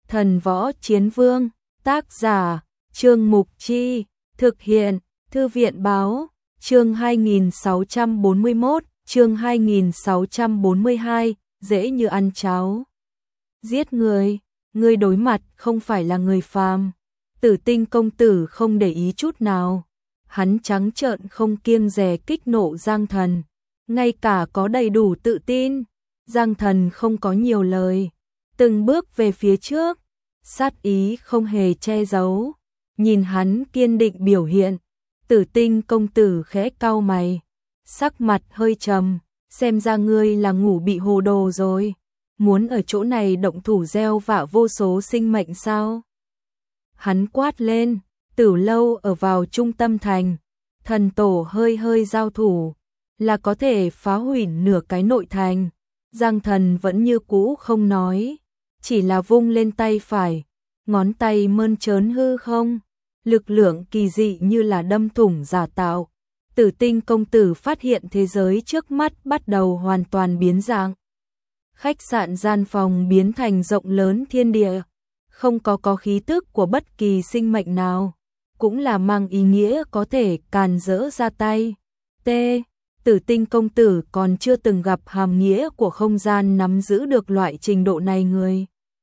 Thần Võ Chiến Vương, tác giả, Trương Mục Chi, thực hiện, Thư viện Báo, chương 2641, chương 2642, dễ như ăn cháo. Giết người, người đối mặt không phải là người phàm. Tử Tinh công tử không để ý chút nào. Hắn trắng trợn không kiêng dè kích nộ Giang Thần, ngay cả có đầy đủ tự tin. Giang Thần không có nhiều lời, từng bước về phía trước, sát ý không hề che giấu. Nhìn hắn kiên định biểu hiện, Tử Tinh công tử khẽ cau mày, sắc mặt hơi trầm, xem ra ngươi là ngủ bị hồ đồ rồi, muốn ở chỗ này động thủ gieo vạ vô số sinh mệnh sao? Hắn quát lên. Tử lâu ở vào trung tâm thành, thần tổ hơi hơi giao thủ, là có thể phá hủy nửa cái nội thành. Giang Thần vẫn như cũ không nói, chỉ là vung lên tay phải, ngón tay mơn trớn hư không, lực lượng kỳ dị như là đâm thủng giả tạo. Tử Tinh công tử phát hiện thế giới trước mắt bắt đầu hoàn toàn biến dạng. Khách sạn gian phòng biến thành rộng lớn thiên địa, không có khí tức của bất kỳ sinh mệnh nào, cũng là mang ý nghĩa có thể càn rỡ ra tay. Tử Tinh công tử còn chưa từng gặp hàm nghĩa của không gian nắm giữ được loại trình độ này người.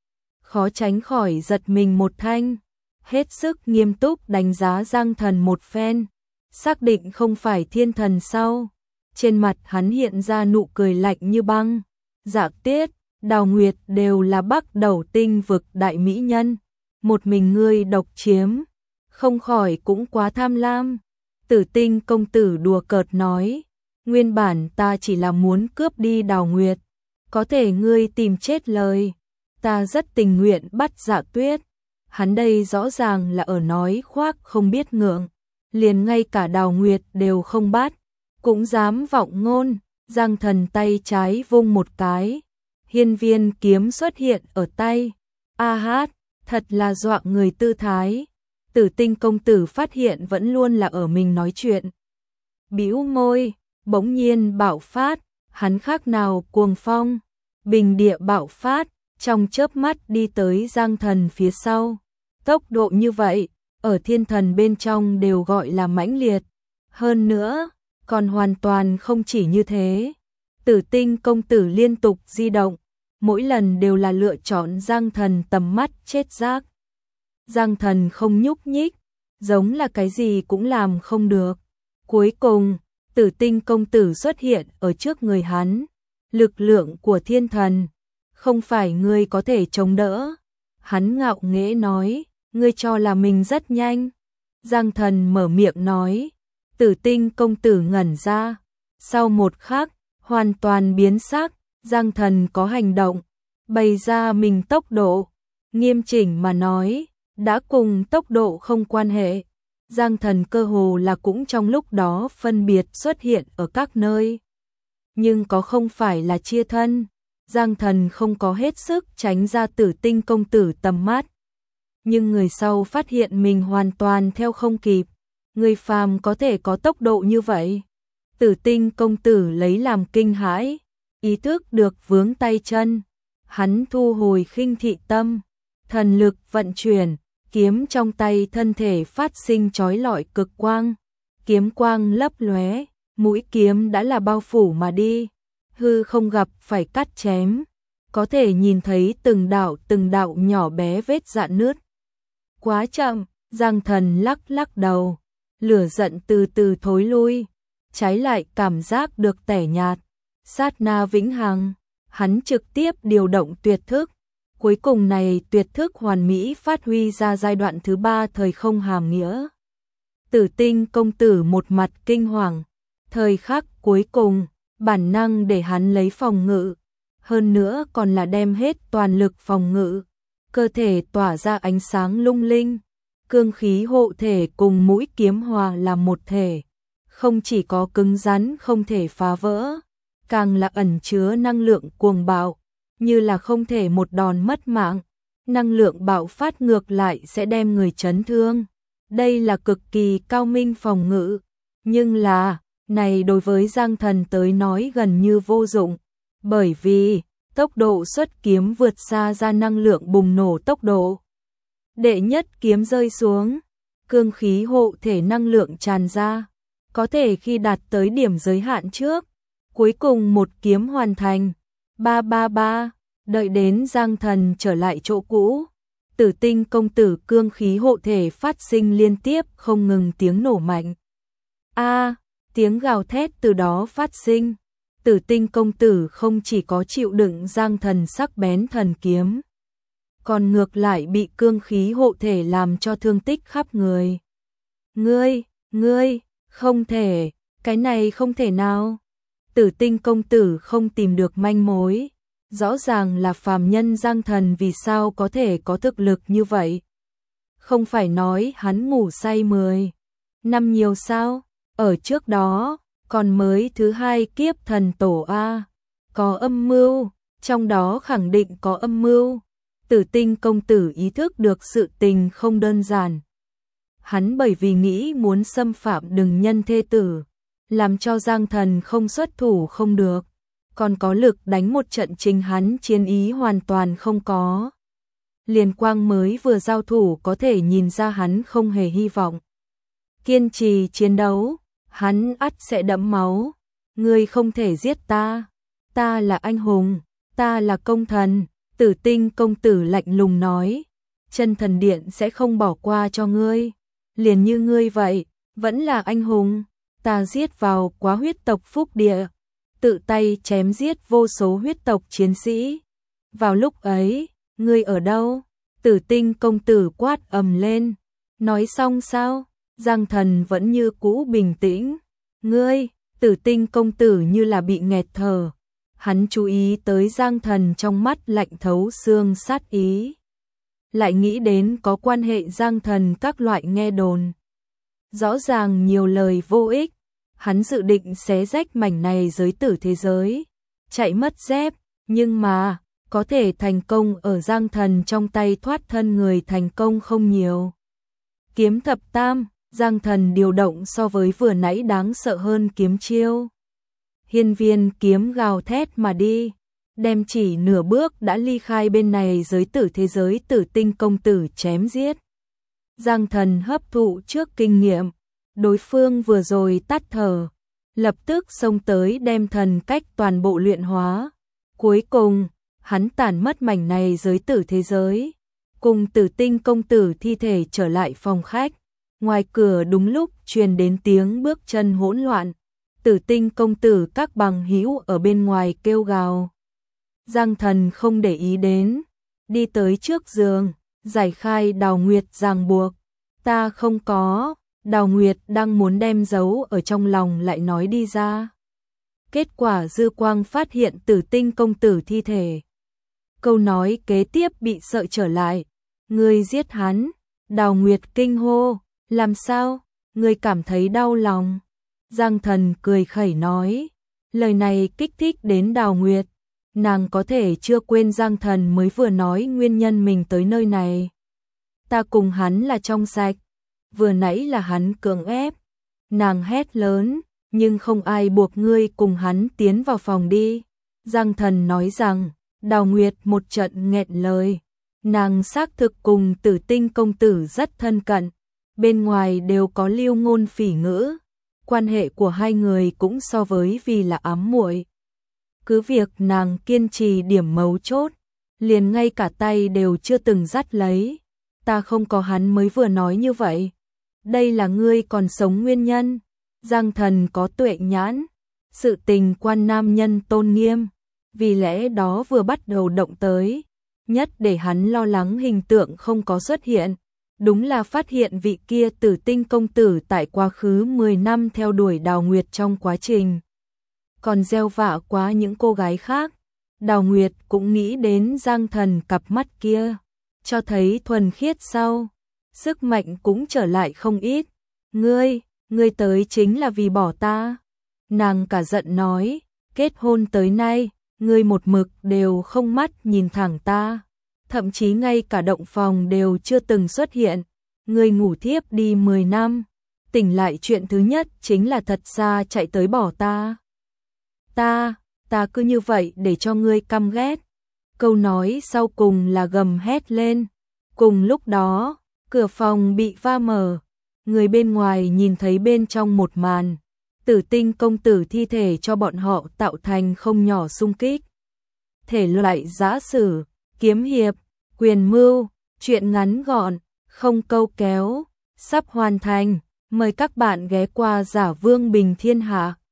Khó tránh khỏi giật mình một thanh, hết sức nghiêm túc đánh giá Giang Thần một phen, xác định không phải thiên thần sau. Trên mặt hắn hiện ra nụ cười lạnh như băng. Dạ Tiết, Đào Nguyệt đều là Bắc Đầu Tinh vực đại mỹ nhân, một mình ngươi độc chiếm, không khỏi cũng quá tham lam. Tử Tinh công tử đùa cợt nói, nguyên bản ta chỉ là muốn cướp đi Đào Nguyệt, có thể ngươi tìm chết lời, ta rất tình nguyện bắt Dạ Tuyết. Hắn đây rõ ràng là ở nói khoác không biết ngượng, liền ngay cả Đào Nguyệt đều không bắt, cũng dám vọng ngôn. Giang Thần tay trái vung một cái, hiên viên kiếm xuất hiện ở tay. A hát, thật là dọa người tư thái. Tử Tinh công tử phát hiện vẫn luôn là ở mình nói chuyện. Bĩu môi, bỗng nhiên bạo phát, hắn khác nào cuồng phong, bình địa bạo phát, trong chớp mắt đi tới Giang Thần phía sau. Tốc độ như vậy, ở thiên thần bên trong đều gọi là mãnh liệt. Hơn nữa, còn hoàn toàn không chỉ như thế. Tử Tinh công tử liên tục di động, mỗi lần đều là lựa chọn Giang Thần tầm mắt chết rác. Giang Thần không nhúc nhích, giống là cái gì cũng làm không được. Cuối cùng, Tử Tinh công tử xuất hiện ở trước người hắn. Lực lượng của thiên thần, không phải ngươi có thể chống đỡ. Hắn ngạo nghễ nói, ngươi cho là mình rất nhanh. Giang Thần mở miệng nói. Tử Tinh công tử ngẩn ra, sau một khắc, hoàn toàn biến sắc. Giang Thần có hành động, bày ra mình tốc độ, nghiêm chỉnh mà nói, đã cùng tốc độ không quan hệ. Giang Thần cơ hồ là cũng trong lúc đó phân biệt xuất hiện ở các nơi, nhưng có không phải là chia thân. Giang Thần không có hết sức tránh ra Tử Tinh công tử tầm mắt, nhưng người sau phát hiện mình hoàn toàn theo không kịp. Người phàm có thể có tốc độ như vậy? Tử Tinh công tử lấy làm kinh hãi, ý thức được vướng tay chân. Hắn thu hồi khinh thị tâm, thần lực vận chuyển, kiếm trong tay thân thể phát sinh chói lọi cực quang. Kiếm quang lấp lóe, mũi kiếm đã là bao phủ mà đi. Hư không gặp phải cắt chém, có thể nhìn thấy từng đạo nhỏ bé vết rạn nứt. Quá chậm, Giang Thần lắc lắc đầu. Lửa giận từ từ thối lui, trái lại cảm giác được tẻ nhạt, sát na vĩnh hằng. Hắn trực tiếp điều động tuyệt thức, cuối cùng này tuyệt thức hoàn mỹ phát huy ra giai đoạn thứ 3 thời không hàm nghĩa. Tử Tinh công tử một mặt kinh hoàng, thời khắc cuối cùng, bản năng để hắn lấy phòng ngự, hơn nữa còn là đem hết toàn lực phòng ngự, cơ thể tỏa ra ánh sáng lung linh. Cương khí hộ thể cùng mũi kiếm hòa làm một thể, không chỉ có cứng rắn không thể phá vỡ, càng là ẩn chứa năng lượng cuồng bạo, như là không thể một đòn mất mạng, năng lượng bạo phát ngược lại sẽ đem người chấn thương. Đây là cực kỳ cao minh phòng ngự, nhưng là, này đối với Giang Thần tới nói gần như vô dụng, bởi vì tốc độ xuất kiếm vượt xa ra năng lượng bùng nổ tốc độ. Đệ nhất kiếm rơi xuống, cương khí hộ thể năng lượng tràn ra, có thể khi đạt tới điểm giới hạn trước, cuối cùng một kiếm hoàn thành. Ba ba ba, đợi đến Giang Thần trở lại chỗ cũ, Tử Tinh công tử cương khí hộ thể phát sinh liên tiếp không ngừng tiếng nổ mạnh. A, tiếng gào thét từ đó phát sinh. Tử Tinh công tử không chỉ có chịu đựng Giang Thần sắc bén thần kiếm, còn ngược lại bị cương khí hộ thể làm cho thương tích khắp người. Ngươi, không thể, cái này không thể nào. Tử Tinh công tử không tìm được manh mối, rõ ràng là phàm nhân Giang Thần vì sao có thể có thực lực như vậy. Không phải nói hắn ngủ say 10 năm nhiều sao, ở trước đó, còn mới thứ hai kiếp thần tổ A, có âm mưu, trong đó khẳng định có âm mưu. Tử Tinh công tử ý thức được sự tình không đơn giản. Hắn bởi vì nghĩ muốn xâm phạm đừng nhân thê tử, làm cho Giang Thần không xuất thủ không được, còn có lực đánh một trận chính hắn chiến ý hoàn toàn không có. Liên Quang mới vừa giao thủ có thể nhìn ra hắn không hề hy vọng. Kiên trì chiến đấu, hắn ắt sẽ đẫm máu. Ngươi không thể giết ta, ta là anh hùng, ta là công thần. Tử Tinh công tử lạnh lùng nói, Chân Thần Điện sẽ không bỏ qua cho ngươi. Liền như ngươi vậy, vẫn là anh hùng. Ta giết vào quá huyết tộc phúc địa, tự tay chém giết vô số huyết tộc chiến sĩ. Vào lúc ấy, ngươi ở đâu? Tử Tinh công tử quát ầm lên. Nói xong sao? Giang Thần vẫn như cũ bình tĩnh. Ngươi, Tử Tinh công tử như là bị nghẹt thở. Hắn chú ý tới Giang Thần trong mắt lạnh thấu xương sát ý. Lại nghĩ đến có quan hệ Giang Thần các loại nghe đồn. Rõ ràng nhiều lời vô ích. Hắn dự định xé rách mảnh này giới tử thế giới, chạy mất dép, nhưng mà, có thể thành công ở Giang Thần trong tay thoát thân người thành công không nhiều. Kiếm thập tam, Giang Thần điều động so với vừa nãy đáng sợ hơn kiếm chiêu. Hiên viên kiếm gào thét mà đi, đem chỉ nửa bước đã ly khai bên này giới tử thế giới Tử Tinh công tử chém giết. Giang Thần hấp thụ trước kinh nghiệm, đối phương vừa rồi tắt thở, lập tức xông tới đem thần cách toàn bộ luyện hóa. Cuối cùng, hắn tản mất mảnh này giới tử thế giới, cùng Tử Tinh công tử thi thể trở lại phòng khách. Ngoài cửa đúng lúc truyền đến tiếng bước chân hỗn loạn. Tử Tinh công tử các bằng hữu ở bên ngoài kêu gào. Giang Thần không để ý đến, đi tới trước giường, giải khai Đào Nguyệt ràng buộc. Ta không có. Đào Nguyệt đang muốn đem giấu ở trong lòng lại nói đi ra. Kết quả dư quang phát hiện Tử Tinh công tử thi thể. Câu nói kế tiếp bị sợi trở lại. Ngươi giết hắn. Đào Nguyệt kinh hô. Làm sao? Ngươi cảm thấy đau lòng. Giang Thần cười khẩy nói. Lời này kích thích đến Đào Nguyệt. Nàng có thể chưa quên Giang Thần mới vừa nói nguyên nhân mình tới nơi này. Ta cùng hắn là trong sạch. Vừa nãy là hắn cưỡng ép. Nàng hét lớn, nhưng không ai buộc ngươi cùng hắn tiến vào phòng đi. Giang Thần nói rằng, Đào Nguyệt một trận nghẹn lời. Nàng xác thực cùng Tử Tinh công tử rất thân cận. Bên ngoài đều có lưu ngôn phỉ ngữ. Quan hệ của hai người cũng so với vì là ám muội. Cứ việc nàng kiên trì điểm mấu chốt, liền ngay cả tay đều chưa từng dắt lấy. Ta không có hắn mới vừa nói như vậy. Đây là ngươi còn sống nguyên nhân. Giang Thần có tuệ nhãn, sự tình quan nam nhân tôn nghiêm, vì lẽ đó vừa bắt đầu động tới, nhất để hắn lo lắng hình tượng không có xuất hiện, đúng là phát hiện vị kia Tử Tinh công tử tại quá khứ 10 năm theo đuổi Đào Nguyệt trong quá trình, còn gieo vạ quá những cô gái khác. Đào Nguyệt cũng nghĩ đến Giang Thần cặp mắt kia, cho thấy thuần khiết sau. Sức mạnh cũng trở lại không ít. Ngươi tới chính là vì bỏ ta. Nàng cả giận nói, kết hôn tới nay, ngươi một mực đều không mắt nhìn thẳng ta. Thậm chí ngay cả động phòng đều chưa từng xuất hiện. Ngươi ngủ thiếp đi 10 năm. Tỉnh lại chuyện thứ nhất chính là thật xa chạy tới bỏ ta. Ta cứ như vậy để cho ngươi căm ghét. câu nói sau cùng là gầm hét lên. Cùng lúc đó, cửa phòng bị va mở, người bên ngoài nhìn thấy bên trong một màn. Tử Tinh công tử thi thể cho bọn họ tạo thành không nhỏ xung kích. Thể loại giã sử, kiếm hiệp, quyền mưu, truyện ngắn gọn, không câu kéo, sắp hoàn thành. Mời các bạn ghé qua Giả Vương Bình Thiên Hạ.